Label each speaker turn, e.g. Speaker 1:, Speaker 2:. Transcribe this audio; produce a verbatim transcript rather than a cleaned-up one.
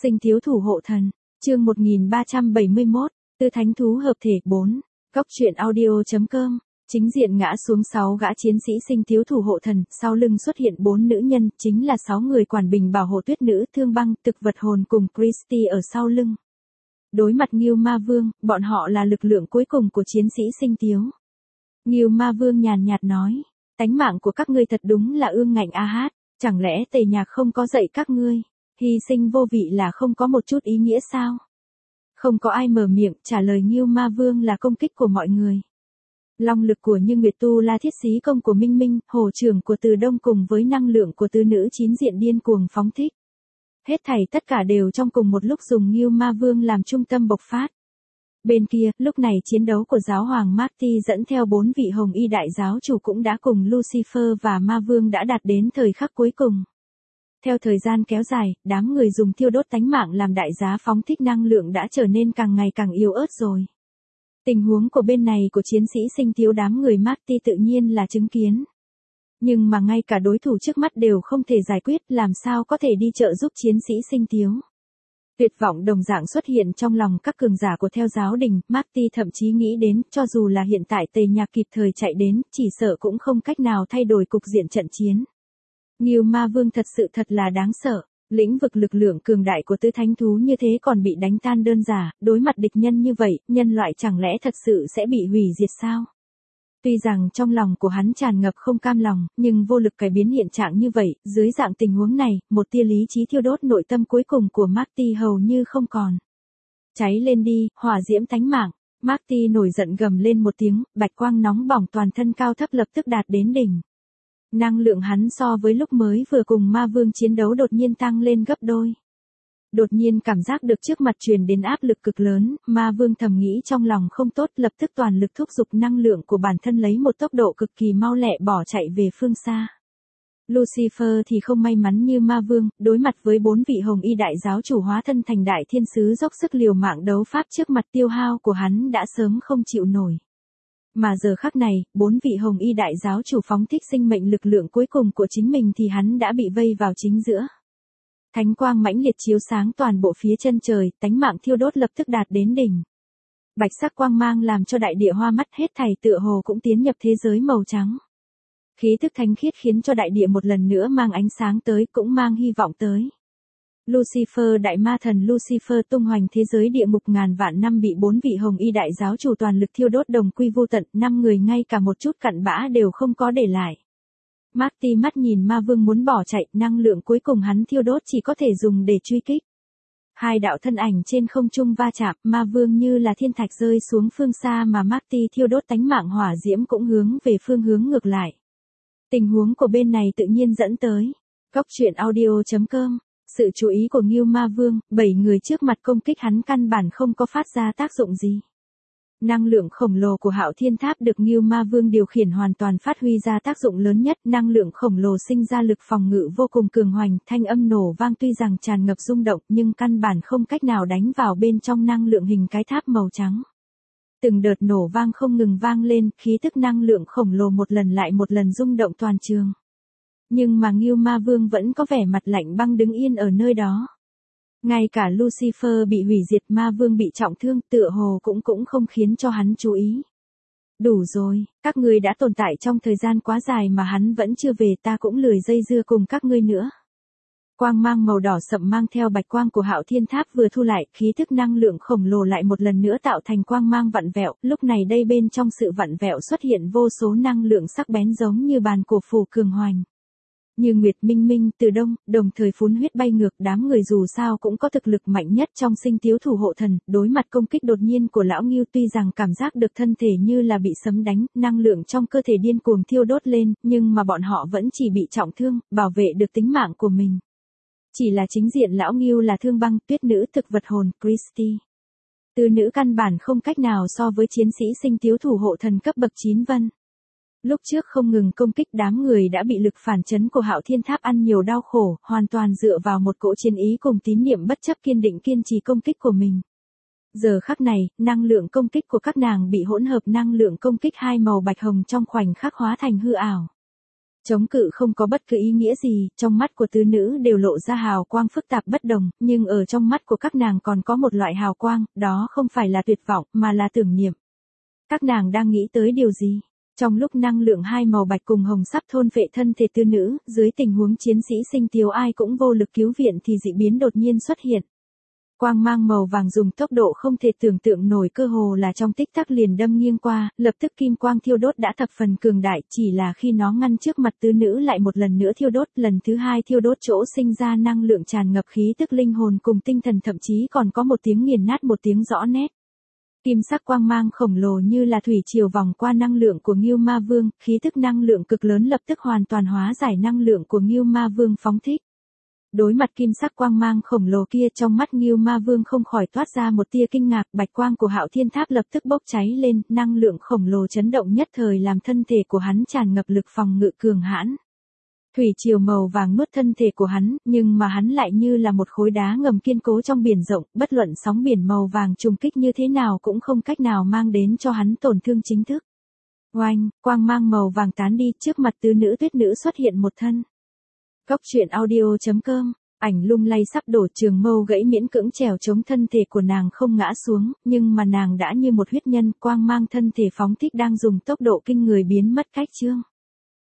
Speaker 1: Sinh thiếu thủ hộ thần, chương một nghìn ba trăm bảy mươi mốt, Tư thánh thú hợp thể bốn, Góc truyện audio.com, chính diện ngã xuống sáu gã chiến sĩ sinh thiếu thủ hộ thần, sau lưng xuất hiện bốn nữ nhân, chính là sáu người quản bình bảo hộ tuyết nữ, thương băng, thực vật hồn cùng Christy ở sau lưng. Đối mặt Ngưu Ma Vương, bọn họ là lực lượng cuối cùng của chiến sĩ sinh thiếu. Ngưu Ma Vương nhàn nhạt nói, tánh mạng của các ngươi thật đúng là ương ngạnh a hát, chẳng lẽ Tề Nhạc không có dạy các ngươi, hy sinh vô vị là không có một chút ý nghĩa sao? Không có ai mở miệng, trả lời Ngưu Ma Vương là công kích của mọi người. Long lực của Như Nguyệt Tu La Thiết Xí công của Minh Minh, hồ trưởng của Từ Đông cùng với năng lượng của Tư Nữ chín diện điên cuồng phóng thích. Hết thảy tất cả đều trong cùng một lúc dùng Ngưu Ma Vương làm trung tâm bộc phát. Bên kia, lúc này chiến đấu của giáo hoàng Marty dẫn theo bốn vị hồng y đại giáo chủ cũng đã cùng Lucifer và Ma Vương đã đạt đến thời khắc cuối cùng. Theo thời gian kéo dài, đám người dùng thiêu đốt tánh mạng làm đại giá phóng thích năng lượng đã trở nên càng ngày càng yếu ớt rồi. Tình huống của bên này của chiến sĩ sinh thiếu đám người Marty tự nhiên là chứng kiến. Nhưng mà ngay cả đối thủ trước mắt đều không thể giải quyết, làm sao có thể đi trợ giúp chiến sĩ sinh thiếu. Tuyệt vọng đồng dạng xuất hiện trong lòng các cường giả của theo giáo đình, Marty thậm chí nghĩ đến, cho dù là hiện tại Tề Nhạc kịp thời chạy đến, chỉ sợ cũng không cách nào thay đổi cục diện trận chiến. Ngưu Ma Vương thật sự thật là đáng sợ, lĩnh vực lực lượng cường đại của tứ thánh thú như thế còn bị đánh tan đơn giản, đối mặt địch nhân như vậy, nhân loại chẳng lẽ thật sự sẽ bị hủy diệt sao? Tuy rằng trong lòng của hắn tràn ngập không cam lòng, nhưng vô lực cải biến hiện trạng như vậy, dưới dạng tình huống này, một tia lý trí thiêu đốt nội tâm cuối cùng của Marty hầu như không còn. Cháy lên đi, hỏa diễm tánh mạng, Marty nổi giận gầm lên một tiếng, bạch quang nóng bỏng toàn thân cao thấp lập tức đạt đến đỉnh. Năng lượng hắn so với lúc mới vừa cùng Ma Vương chiến đấu đột nhiên tăng lên gấp đôi. Đột nhiên cảm giác được trước mặt truyền đến áp lực cực lớn, Ma Vương thầm nghĩ trong lòng không tốt, lập tức toàn lực thúc giục năng lượng của bản thân lấy một tốc độ cực kỳ mau lẹ bỏ chạy về phương xa. Lucifer thì không may mắn như Ma Vương, đối mặt với bốn vị hồng y đại giáo chủ hóa thân thành đại thiên sứ dốc sức liều mạng đấu pháp trước mặt tiêu hao của hắn đã sớm không chịu nổi. Mà giờ khắc này, bốn vị hồng y đại giáo chủ phóng thích sinh mệnh lực lượng cuối cùng của chính mình thì hắn đã bị vây vào chính giữa. Thánh quang mãnh liệt chiếu sáng toàn bộ phía chân trời, tánh mạng thiêu đốt lập tức đạt đến đỉnh. Bạch sắc quang mang làm cho đại địa hoa mắt, hết thảy tựa hồ cũng tiến nhập thế giới màu trắng. Khí thức thánh khiết khiến cho đại địa một lần nữa mang ánh sáng tới, cũng mang hy vọng tới. Lucifer đại ma thần Lucifer tung hoành thế giới địa ngục ngàn vạn năm bị bốn vị hồng y đại giáo chủ toàn lực thiêu đốt đồng quy vô tận, năm người ngay cả một chút cặn bã đều không có để lại. Marty mắt nhìn Ma Vương muốn bỏ chạy, năng lượng cuối cùng hắn thiêu đốt chỉ có thể dùng để truy kích. Hai đạo thân ảnh trên không trung va chạm, Ma Vương như là thiên thạch rơi xuống phương xa mà Marty thiêu đốt tánh mạng hỏa diễm cũng hướng về phương hướng ngược lại. Tình huống của bên này tự nhiên dẫn tới Góc truyện audio.com, sự chú ý của Ngưu Ma Vương, bảy người trước mặt công kích hắn căn bản không có phát ra tác dụng gì. Năng lượng khổng lồ của Hạo Thiên Tháp được Ngưu Ma Vương điều khiển hoàn toàn phát huy ra tác dụng lớn nhất, năng lượng khổng lồ sinh ra lực phòng ngự vô cùng cường hoành, thanh âm nổ vang tuy rằng tràn ngập rung động, nhưng căn bản không cách nào đánh vào bên trong năng lượng hình cái tháp màu trắng. Từng đợt nổ vang không ngừng vang lên, khí tức năng lượng khổng lồ một lần lại một lần rung động toàn trường. Nhưng mà Ngưu Ma Vương vẫn có vẻ mặt lạnh băng đứng yên ở nơi đó. Ngay cả Lucifer bị hủy diệt, Ma Vương bị trọng thương, tựa hồ cũng cũng không khiến cho hắn chú ý. Đủ rồi, các ngươi đã tồn tại trong thời gian quá dài mà hắn vẫn chưa về, ta cũng lười dây dưa cùng các ngươi nữa. Quang mang màu đỏ sậm mang theo bạch quang của Hạo Thiên Tháp vừa thu lại, khí thức năng lượng khổng lồ lại một lần nữa tạo thành quang mang vặn vẹo, lúc này đây bên trong sự vặn vẹo xuất hiện vô số năng lượng sắc bén giống như bàn cổ phủ cường hoành. Như Nguyệt, Minh Minh, Từ Đông, đồng thời phun huyết bay ngược, đám người dù sao cũng có thực lực mạnh nhất trong sinh thiếu thủ hộ thần, đối mặt công kích đột nhiên của lão Ngưu tuy rằng cảm giác được thân thể như là bị sấm đánh, năng lượng trong cơ thể điên cuồng thiêu đốt lên, nhưng mà bọn họ vẫn chỉ bị trọng thương, bảo vệ được tính mạng của mình. Chỉ là chính diện lão Ngưu là thương băng, tuyết nữ, thực vật hồn, Christy. Tư nữ căn bản không cách nào so với chiến sĩ sinh thiếu thủ hộ thần cấp bậc chín vân. Lúc trước không ngừng công kích, đám người đã bị lực phản chấn của Hạo Thiên Tháp ăn nhiều đau khổ, hoàn toàn dựa vào một cỗ chiến ý cùng tín niệm bất chấp kiên định kiên trì công kích của mình. Giờ khắc này, năng lượng công kích của các nàng bị hỗn hợp năng lượng công kích hai màu bạch hồng trong khoảnh khắc hóa thành hư ảo. Chống cự không có bất cứ ý nghĩa gì, trong mắt của tứ nữ đều lộ ra hào quang phức tạp bất đồng, nhưng ở trong mắt của các nàng còn có một loại hào quang, đó không phải là tuyệt vọng, mà là tưởng niệm. Các nàng đang nghĩ tới điều gì? Trong lúc năng lượng hai màu bạch cùng hồng sắp thôn phệ thân thể tứ nữ, dưới tình huống chiến sĩ Sinh Tiếu ai cũng vô lực cứu viện thì dị biến đột nhiên xuất hiện. Quang mang màu vàng dùng tốc độ không thể tưởng tượng nổi, cơ hồ là trong tích tắc liền đâm nghiêng qua, lập tức kim quang thiêu đốt đã thập phần cường đại, chỉ là khi nó ngăn trước mặt tứ nữ lại một lần nữa thiêu đốt, lần thứ hai thiêu đốt chỗ sinh ra năng lượng tràn ngập khí tức linh hồn cùng tinh thần, thậm chí còn có một tiếng nghiền nát, một tiếng rõ nét. Kim sắc quang mang khổng lồ như là thủy triều vòng qua năng lượng của Ngưu Ma Vương, khí tức năng lượng cực lớn lập tức hoàn toàn hóa giải năng lượng của Ngưu Ma Vương phóng thích. Đối mặt kim sắc quang mang khổng lồ kia, trong mắt Ngưu Ma Vương không khỏi toát ra một tia kinh ngạc, bạch quang của Hạo Thiên Tháp lập tức bốc cháy lên, năng lượng khổng lồ chấn động nhất thời làm thân thể của hắn tràn ngập lực phòng ngự cường hãn. Thủy triều màu vàng nuốt thân thể của hắn, nhưng mà hắn lại như là một khối đá ngầm kiên cố trong biển rộng, bất luận sóng biển màu vàng trùng kích như thế nào cũng không cách nào mang đến cho hắn tổn thương chính thức. Oanh, quang mang màu vàng tán đi, trước mặt tứ nữ tuyết nữ xuất hiện một thân. Góc truyện audio chấm com, ảnh lung lay sắp đổ, trường mâu gãy miễn cưỡng trèo chống thân thể của nàng không ngã xuống, nhưng mà nàng đã như một huyết nhân, quang mang thân thể phóng thích đang dùng tốc độ kinh người biến mất cách chương.